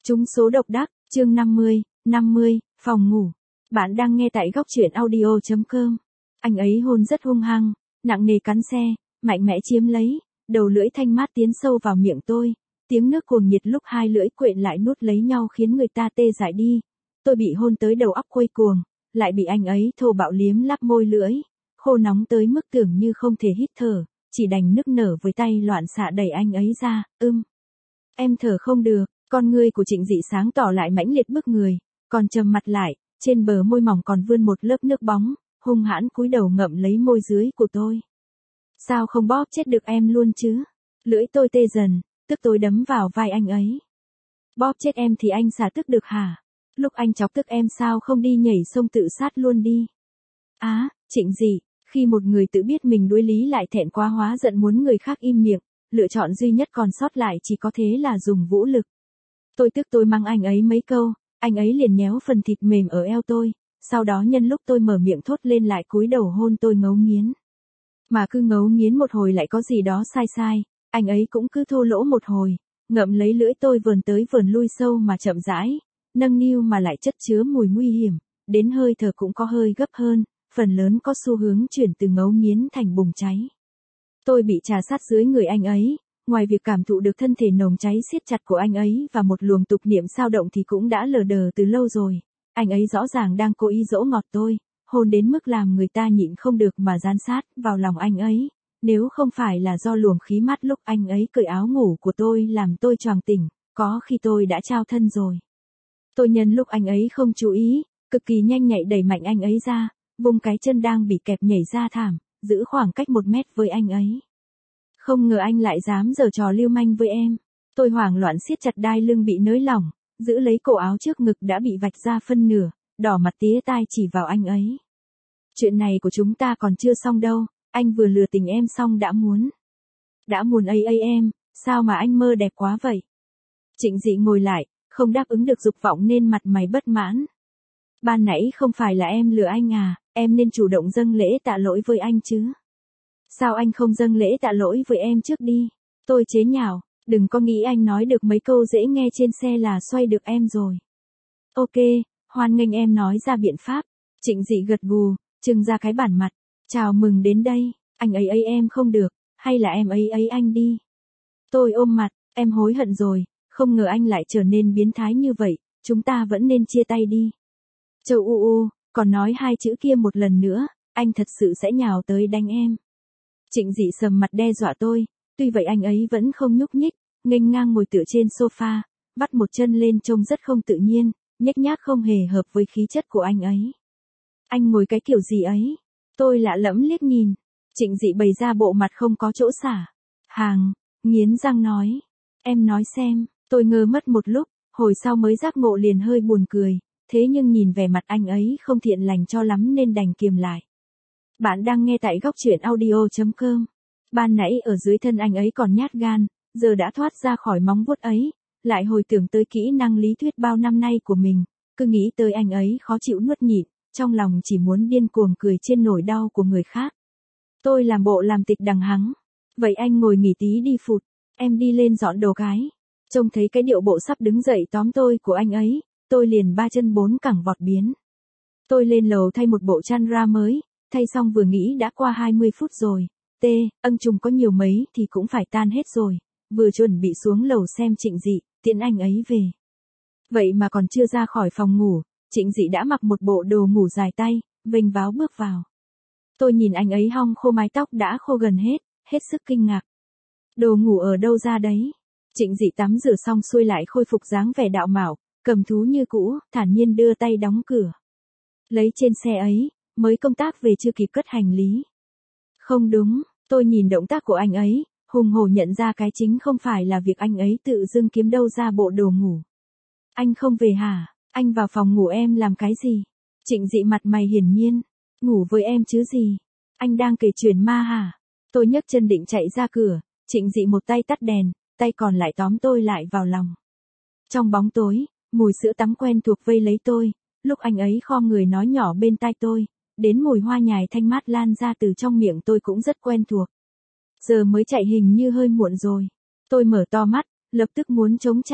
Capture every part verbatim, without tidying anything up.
Trúng số độc đắc, chương năm mươi, năm mươi, phòng ngủ. Bạn đang nghe tại góc truyện audio chấm com. Anh ấy hôn rất hung hăng, nặng nề cắn xe, mạnh mẽ chiếm lấy, đầu lưỡi thanh mát tiến sâu vào miệng tôi. Tiếng nước cuồng nhiệt lúc hai lưỡi quện lại nuốt lấy nhau khiến người ta tê dại đi. Tôi bị hôn tới đầu óc quay cuồng, lại bị anh ấy thô bạo liếm láp môi lưỡi, khô nóng tới mức tưởng như không thể hít thở, chỉ đành nức nở với tay loạn xạ đẩy anh ấy ra, ưm. Em thở không được, con ngươi của Trịnh Dị sáng tỏ lại mãnh liệt bức người, còn trầm mặt lại, trên bờ môi mỏng còn vươn một lớp nước bóng, hung hãn cúi đầu ngậm lấy môi dưới của tôi. Sao không bóp chết được em luôn chứ? Lưỡi tôi tê dần, tức tôi đấm vào vai anh ấy. Bóp chết em thì anh xả tức được hả? Lúc anh chọc tức em sao không đi nhảy sông tự sát luôn đi? Á, à, Trịnh Dị, khi một người tự biết mình đuối lý lại thẹn quá hóa giận muốn người khác im miệng, lựa chọn duy nhất còn sót lại chỉ có thế là dùng vũ lực. Tôi tức tôi mắng anh ấy mấy câu, anh ấy liền nhéo phần thịt mềm ở eo tôi, sau đó nhân lúc tôi mở miệng thốt lên lại cúi đầu hôn tôi ngấu nghiến. Mà cứ ngấu nghiến một hồi lại có gì đó sai sai, anh ấy cũng cứ thô lỗ một hồi, ngậm lấy lưỡi tôi vờn tới vờn lui sâu mà chậm rãi, nâng niu mà lại chất chứa mùi nguy hiểm, đến hơi thở cũng có hơi gấp hơn, phần lớn có xu hướng chuyển từ ngấu nghiến thành bùng cháy. Tôi bị trà sát dưới người anh ấy, ngoài việc cảm thụ được thân thể nồng cháy siết chặt của anh ấy và một luồng tục niệm sao động thì cũng đã lờ đờ từ lâu rồi. Anh ấy rõ ràng đang cố ý dỗ ngọt tôi, hôn đến mức làm người ta nhịn không được mà dán sát vào lòng anh ấy. Nếu không phải là do luồng khí mát lúc anh ấy cởi áo ngủ của tôi làm tôi choàng tỉnh, có khi tôi đã trao thân rồi. Tôi nhân lúc anh ấy không chú ý, cực kỳ nhanh nhạy đẩy mạnh anh ấy ra, vùng cái chân đang bị kẹp nhảy ra thảm, giữ khoảng cách một mét với anh ấy. Không ngờ anh lại dám giở trò lưu manh với em. Tôi hoảng loạn siết chặt đai lưng bị nới lỏng, giữ lấy cổ áo trước ngực đã bị vạch ra phân nửa, đỏ mặt tía tai chỉ vào anh ấy. Chuyện này của chúng ta còn chưa xong đâu, anh vừa lừa tình em xong đã muốn. Đã muốn ấy ấy em, sao mà anh mơ đẹp quá vậy? Trịnh Dị ngồi lại, không đáp ứng được dục vọng nên mặt mày bất mãn. Ban nãy không phải là em lừa anh à, em nên chủ động dâng lễ tạ lỗi với anh chứ. Sao anh không dâng lễ tạ lỗi với em trước đi? Tôi chế nhạo, đừng có nghĩ anh nói được mấy câu dễ nghe trên xe là xoay được em rồi. Ok, hoan nghênh em nói ra biện pháp. Trịnh Dị gật gù, trưng ra cái bản mặt. Chào mừng đến đây, anh ấy ấy em không được, hay là em ấy ấy anh đi. Tôi ôm mặt, em hối hận rồi, không ngờ anh lại trở nên biến thái như vậy, chúng ta vẫn nên chia tay đi. Châu u u, còn nói hai chữ kia một lần nữa, anh thật sự sẽ nhào tới đánh em. Trịnh Dị sầm mặt đe dọa tôi, tuy vậy anh ấy vẫn không nhúc nhích, nghênh ngang ngồi tựa trên sofa, vắt một chân lên trông rất không tự nhiên, nhếch nhác không hề hợp với khí chất của anh ấy. Anh ngồi cái kiểu gì ấy? Tôi lạ lẫm liếc nhìn, Trịnh Dị bày ra bộ mặt không có chỗ xả. Hàng, nghiến răng nói, em nói xem, tôi ngơ mất một lúc, hồi sau mới giác ngộ liền hơi buồn cười, thế nhưng nhìn vẻ mặt anh ấy không thiện lành cho lắm nên đành kiềm lại. Bạn đang nghe tại góc truyện audio chấm com. Ban nãy ở dưới thân anh ấy còn nhát gan, giờ đã thoát ra khỏi móng vuốt ấy, lại hồi tưởng tới kỹ năng lý thuyết bao năm nay của mình, cứ nghĩ tới anh ấy khó chịu nuốt nhịn, trong lòng chỉ muốn điên cuồng cười trên nỗi đau của người khác. Tôi làm bộ làm tịch đằng hắng. Vậy anh ngồi nghỉ tí đi phụt, em đi lên dọn đồ cái. Trông thấy cái điệu bộ sắp đứng dậy tóm tôi của anh ấy, tôi liền ba chân bốn cẳng vọt biến. Tôi lên lầu thay một bộ chăn ra mới, thay xong vừa nghĩ đã qua hai mươi phút rồi. T, ân trùng có nhiều mấy thì cũng phải tan hết rồi. Vừa chuẩn bị xuống lầu xem Trịnh Dị, tiễn anh ấy về. Vậy mà còn chưa ra khỏi phòng ngủ, Trịnh Dị đã mặc một bộ đồ ngủ dài tay, vênh váo bước vào. Tôi nhìn anh ấy hong khô mái tóc đã khô gần hết, hết sức kinh ngạc. Đồ ngủ ở đâu ra đấy? Trịnh Dị tắm rửa xong xuôi lại khôi phục dáng vẻ đạo mạo, cầm thú như cũ, thản nhiên đưa tay đóng cửa. Lấy trên xe ấy, mới công tác về chưa kịp cất hành lý. Không đúng, tôi nhìn động tác của anh ấy, hùng hổ nhận ra cái chính không phải là việc anh ấy tự dưng kiếm đâu ra bộ đồ ngủ. Anh không về hả? Anh vào phòng ngủ em làm cái gì? Trịnh Dị mặt mày hiển nhiên. Ngủ với em chứ gì? Anh đang kể chuyện ma hả? Tôi nhấc chân định chạy ra cửa, Trịnh Dị một tay tắt đèn, tay còn lại tóm tôi lại vào lòng. Trong bóng tối, mùi sữa tắm quen thuộc vây lấy tôi, lúc anh ấy khom người nói nhỏ bên tai tôi, đến mùi hoa nhài thanh mát lan ra từ trong miệng tôi cũng rất quen thuộc. Giờ mới chạy hình như hơi muộn rồi. Tôi mở to mắt, lập tức muốn chống trả,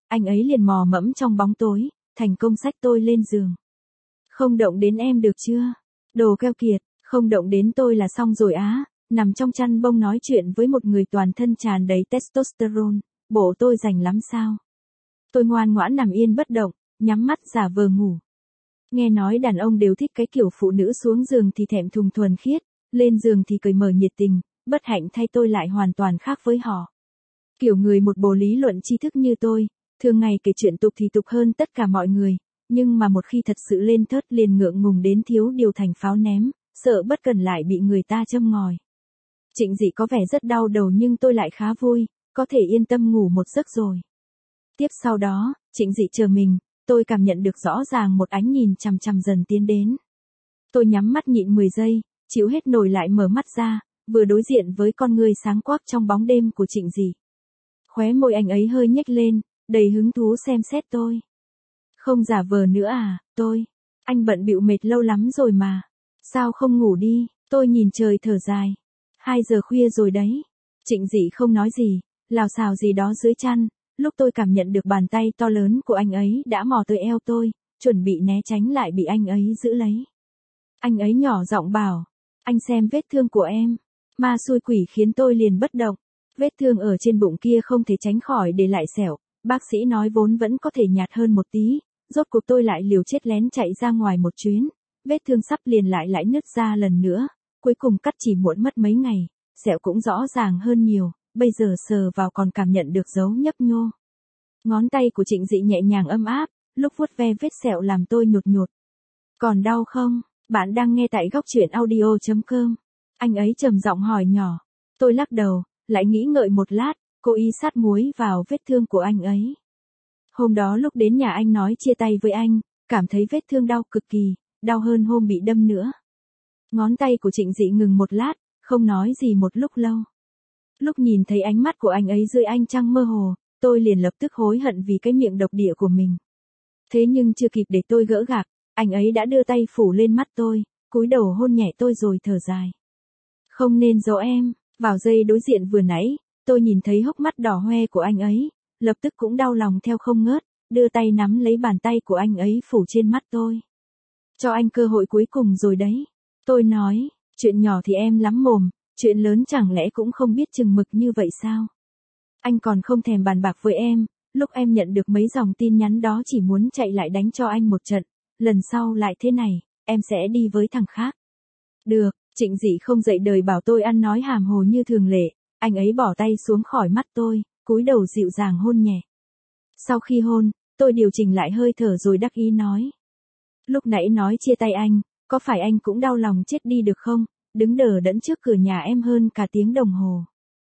anh ấy liền mò mẫm trong bóng tối, thành công xách tôi lên giường. Không động đến em được chưa? Đồ keo kiệt, không động đến tôi là xong rồi á, nằm trong chăn bông nói chuyện với một người toàn thân tràn đầy testosterone, bộ tôi rành lắm sao? Tôi ngoan ngoãn nằm yên bất động, nhắm mắt giả vờ ngủ. Nghe nói đàn ông đều thích cái kiểu phụ nữ xuống giường thì thẹn thùng thuần khiết, lên giường thì cởi mở nhiệt tình, bất hạnh thay tôi lại hoàn toàn khác với họ. Kiểu người một bồ lý luận tri thức như tôi, thường ngày kể chuyện tục thì tục hơn tất cả mọi người, nhưng mà một khi thật sự lên thớt liền ngượng ngùng đến thiếu điều thành pháo ném, sợ bất cần lại bị người ta châm ngòi. Trịnh Dị có vẻ rất đau đầu nhưng tôi lại khá vui, có thể yên tâm ngủ một giấc rồi. Tiếp sau đó, Trịnh Dị chờ mình, tôi cảm nhận được rõ ràng một ánh nhìn chằm chằm dần tiến đến. Tôi nhắm mắt nhịn mười giây, chịu hết nổi lại mở mắt ra, vừa đối diện với con người sáng quắc trong bóng đêm của Trịnh Dị. Khóe môi anh ấy hơi nhếch lên, đầy hứng thú xem xét tôi. Không giả vờ nữa à, tôi. Anh bận bịu mệt lâu lắm rồi mà. Sao không ngủ đi, tôi nhìn trời thở dài. Hai giờ khuya rồi đấy. Trịnh Dị không nói gì, lào xào gì đó dưới chăn. Lúc tôi cảm nhận được bàn tay to lớn của anh ấy đã mò tới eo tôi, chuẩn bị né tránh lại bị anh ấy giữ lấy. Anh ấy nhỏ giọng bảo, anh xem vết thương của em. Ma xui quỷ khiến tôi liền bất động. Vết thương ở trên bụng kia không thể tránh khỏi để lại sẹo, bác sĩ nói vốn vẫn có thể nhạt hơn một tí, rốt cuộc tôi lại liều chết lén chạy ra ngoài một chuyến, vết thương sắp liền lại lại nứt ra lần nữa, cuối cùng cắt chỉ muộn mất mấy ngày, sẹo cũng rõ ràng hơn nhiều, bây giờ sờ vào còn cảm nhận được dấu nhấp nhô. Ngón tay của Trịnh Dị nhẹ nhàng ấm áp, lúc vuốt ve vết sẹo làm tôi nhột nhột. Còn đau không? Bạn đang nghe tại góc truyện audio chấm com. Anh ấy trầm giọng hỏi nhỏ. Tôi lắc đầu, lại nghĩ ngợi một lát, cố ý sát muối vào vết thương của anh ấy. Hôm đó lúc đến nhà anh nói chia tay với anh, cảm thấy vết thương đau cực kỳ, đau hơn hôm bị đâm nữa. Ngón tay của Trịnh Dị ngừng một lát, không nói gì một lúc lâu. Lúc nhìn thấy ánh mắt của anh ấy dưới ánh trăng mơ hồ, tôi liền lập tức hối hận vì cái miệng độc địa của mình. Thế nhưng chưa kịp để tôi gỡ gạc, anh ấy đã đưa tay phủ lên mắt tôi, cúi đầu hôn nhẹ tôi rồi thở dài. Không nên giấu em, vào giây đối diện vừa nãy, tôi nhìn thấy hốc mắt đỏ hoe của anh ấy, lập tức cũng đau lòng theo không ngớt, đưa tay nắm lấy bàn tay của anh ấy phủ trên mắt tôi. Cho anh cơ hội cuối cùng rồi đấy. Tôi nói, chuyện nhỏ thì em lắm mồm, chuyện lớn chẳng lẽ cũng không biết chừng mực như vậy sao? Anh còn không thèm bàn bạc với em, lúc em nhận được mấy dòng tin nhắn đó chỉ muốn chạy lại đánh cho anh một trận, lần sau lại thế này, em sẽ đi với thằng khác. Được, Trịnh Dị không dậy đời bảo tôi ăn nói hàm hồ như thường lệ, anh ấy bỏ tay xuống khỏi mắt tôi, cúi đầu dịu dàng hôn nhẹ. Sau khi hôn, tôi điều chỉnh lại hơi thở rồi đắc ý nói. Lúc nãy nói chia tay anh, có phải anh cũng đau lòng chết đi được không, đứng đờ đẫn trước cửa nhà em hơn cả tiếng đồng hồ.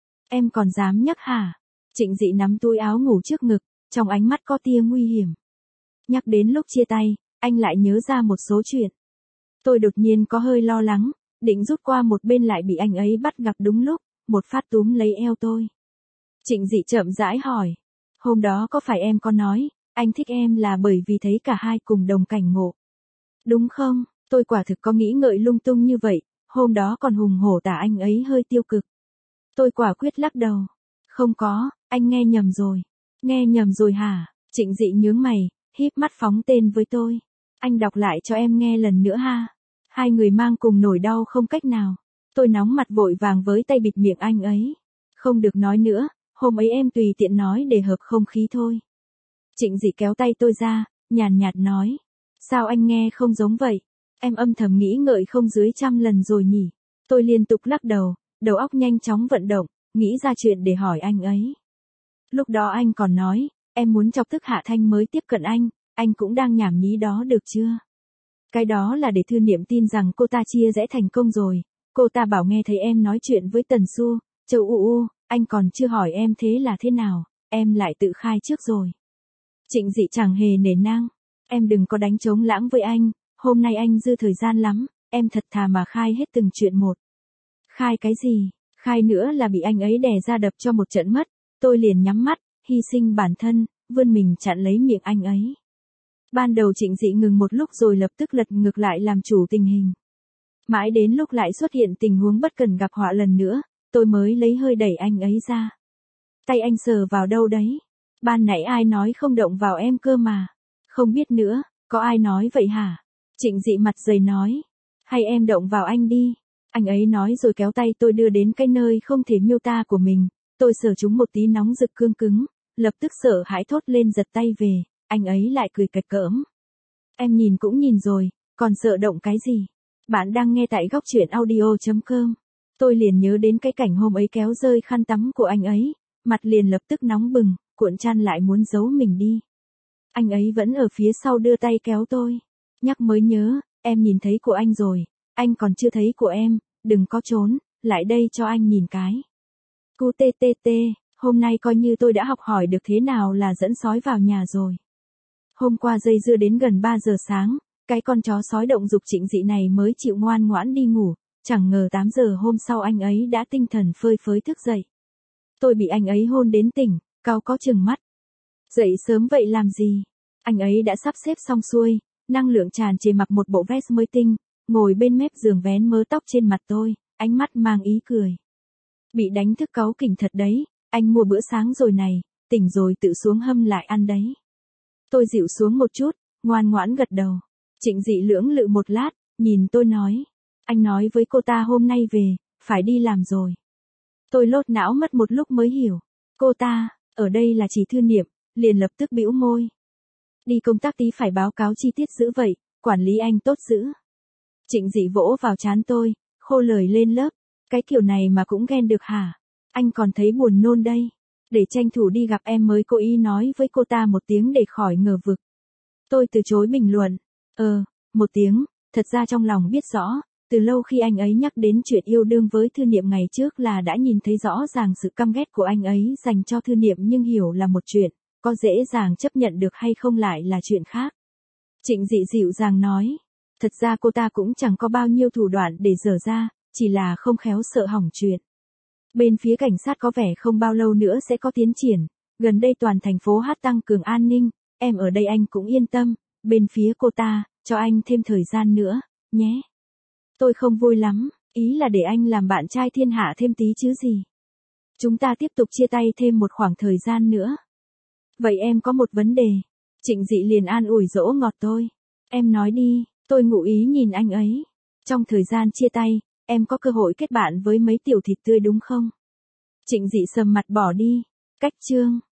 Em còn dám nhắc hả? Trịnh Dị nắm túi áo ngủ trước ngực, trong ánh mắt có tia nguy hiểm. Nhắc đến lúc chia tay, anh lại nhớ ra một số chuyện. Tôi đột nhiên có hơi lo lắng, định rút qua một bên lại bị anh ấy bắt gặp đúng lúc, một phát túm lấy eo tôi. Trịnh Dị chậm rãi hỏi, hôm đó có phải em có nói, anh thích em là bởi vì thấy cả hai cùng đồng cảnh ngộ. Đúng không? Tôi quả thực có nghĩ ngợi lung tung như vậy, hôm đó còn hùng hổ tả anh ấy hơi tiêu cực. Tôi quả quyết lắc đầu. Không có, anh nghe nhầm rồi. Nghe nhầm rồi hả? Trịnh Dị nhướng mày, híp mắt phóng tên với tôi. Anh đọc lại cho em nghe lần nữa ha. Hai người mang cùng nỗi đau không cách nào. Tôi nóng mặt vội vàng với tay bịt miệng anh ấy. Không được nói nữa, hôm ấy em tùy tiện nói để hợp không khí thôi. Trịnh Dị kéo tay tôi ra, nhàn nhạt nói. Sao anh nghe không giống vậy? Em âm thầm nghĩ ngợi không dưới trăm lần rồi nhỉ? Tôi liên tục lắc đầu, đầu óc nhanh chóng vận động, nghĩ ra chuyện để hỏi anh ấy. Lúc đó anh còn nói, em muốn chọc tức Hạ Thanh mới tiếp cận anh, anh cũng đang nhảm nhí đó được chưa? Cái đó là để Thư Niệm tin rằng cô ta chia rẽ thành công rồi, cô ta bảo nghe thấy em nói chuyện với Tần Xu, Châu U U, anh còn chưa hỏi em thế là thế nào, em lại tự khai trước rồi. Trịnh Dị chẳng hề nể nang, em đừng có đánh trống lãng với anh, hôm nay anh dư thời gian lắm, em thật thà mà khai hết từng chuyện một. Khai cái gì? Khai nữa là bị anh ấy đè ra đập cho một trận mất, tôi liền nhắm mắt, hy sinh bản thân, vươn mình chặn lấy miệng anh ấy. Ban đầu Trịnh Dị ngừng một lúc rồi lập tức lật ngược lại làm chủ tình hình. Mãi đến lúc lại xuất hiện tình huống bất cần gặp họa lần nữa, tôi mới lấy hơi đẩy anh ấy ra. Tay anh sờ vào đâu đấy? Ban nãy ai nói không động vào em cơ mà. Không biết nữa, có ai nói vậy hả? Trịnh Dị mặt dày nói. Hay em động vào anh đi. Anh ấy nói rồi kéo tay tôi đưa đến cái nơi không thể miêu tả của mình. Tôi sờ chúng một tí nóng rực cương cứng, lập tức sợ hãi thốt lên giật tay về. Anh ấy lại cười cạch cỡm. Em nhìn cũng nhìn rồi, còn sợ động cái gì? Bạn đang nghe tại góc truyện audio chấm com. Tôi liền nhớ đến cái cảnh hôm ấy kéo rơi khăn tắm của anh ấy, mặt liền lập tức nóng bừng, cuộn chăn lại muốn giấu mình đi. Anh ấy vẫn ở phía sau đưa tay kéo tôi. Nhắc mới nhớ, em nhìn thấy của anh rồi, anh còn chưa thấy của em, đừng có trốn, lại đây cho anh nhìn cái. Cu tê tê tê, hôm nay coi như tôi đã học hỏi được thế nào là dẫn sói vào nhà rồi. Hôm qua dây dưa đến gần ba giờ sáng, cái con chó sói động dục Trịnh Dị này mới chịu ngoan ngoãn đi ngủ, chẳng ngờ tám giờ hôm sau anh ấy đã tinh thần phơi phới thức dậy. Tôi bị anh ấy hôn đến tỉnh, cau có chừng mắt. Dậy sớm vậy làm gì? Anh ấy đã sắp xếp xong xuôi, năng lượng tràn trề mặc một bộ vest mới tinh, ngồi bên mép giường vén mớ tóc trên mặt tôi, ánh mắt mang ý cười. Bị đánh thức cáu kỉnh thật đấy, anh mua bữa sáng rồi này, tỉnh rồi tự xuống hâm lại ăn đấy. Tôi dịu xuống một chút, ngoan ngoãn gật đầu. Trịnh Dị lưỡng lự một lát, nhìn tôi nói. Anh nói với cô ta hôm nay về, phải đi làm rồi. Tôi lốt não mất một lúc mới hiểu. Cô ta, ở đây là chỉ Thư Niệm, liền lập tức bĩu môi. Đi công tác tí phải báo cáo chi tiết dữ vậy, quản lý anh tốt dữ. Trịnh Dị vỗ vào trán tôi, khô lời lên lớp. Cái kiểu này mà cũng ghen được hả? Anh còn thấy buồn nôn đây. Để tranh thủ đi gặp em mới cố ý nói với cô ta một tiếng để khỏi ngờ vực. Tôi từ chối bình luận. Ờ, một tiếng, thật ra trong lòng biết rõ, từ lâu khi anh ấy nhắc đến chuyện yêu đương với Thư Niệm ngày trước là đã nhìn thấy rõ ràng sự căm ghét của anh ấy dành cho Thư Niệm, nhưng hiểu là một chuyện, có dễ dàng chấp nhận được hay không lại là chuyện khác. Trịnh Dị dịu dàng nói, thật ra cô ta cũng chẳng có bao nhiêu thủ đoạn để dở ra, chỉ là không khéo sợ hỏng chuyện. Bên phía cảnh sát có vẻ không bao lâu nữa sẽ có tiến triển, gần đây toàn thành phố hát tăng cường an ninh, em ở đây anh cũng yên tâm, bên phía cô ta, cho anh thêm thời gian nữa, nhé. Tôi không vui lắm, ý là để anh làm bạn trai thiên hạ thêm tí chứ gì. Chúng ta tiếp tục chia tay thêm một khoảng thời gian nữa. Vậy em có một vấn đề. Trịnh Dị liền an ủi dỗ ngọt tôi. Em nói đi, tôi ngụ ý nhìn anh ấy. Trong thời gian chia tay, em có cơ hội kết bạn với mấy tiểu thịt tươi đúng không? Trịnh Dị sầm mặt bỏ đi. Cách chương.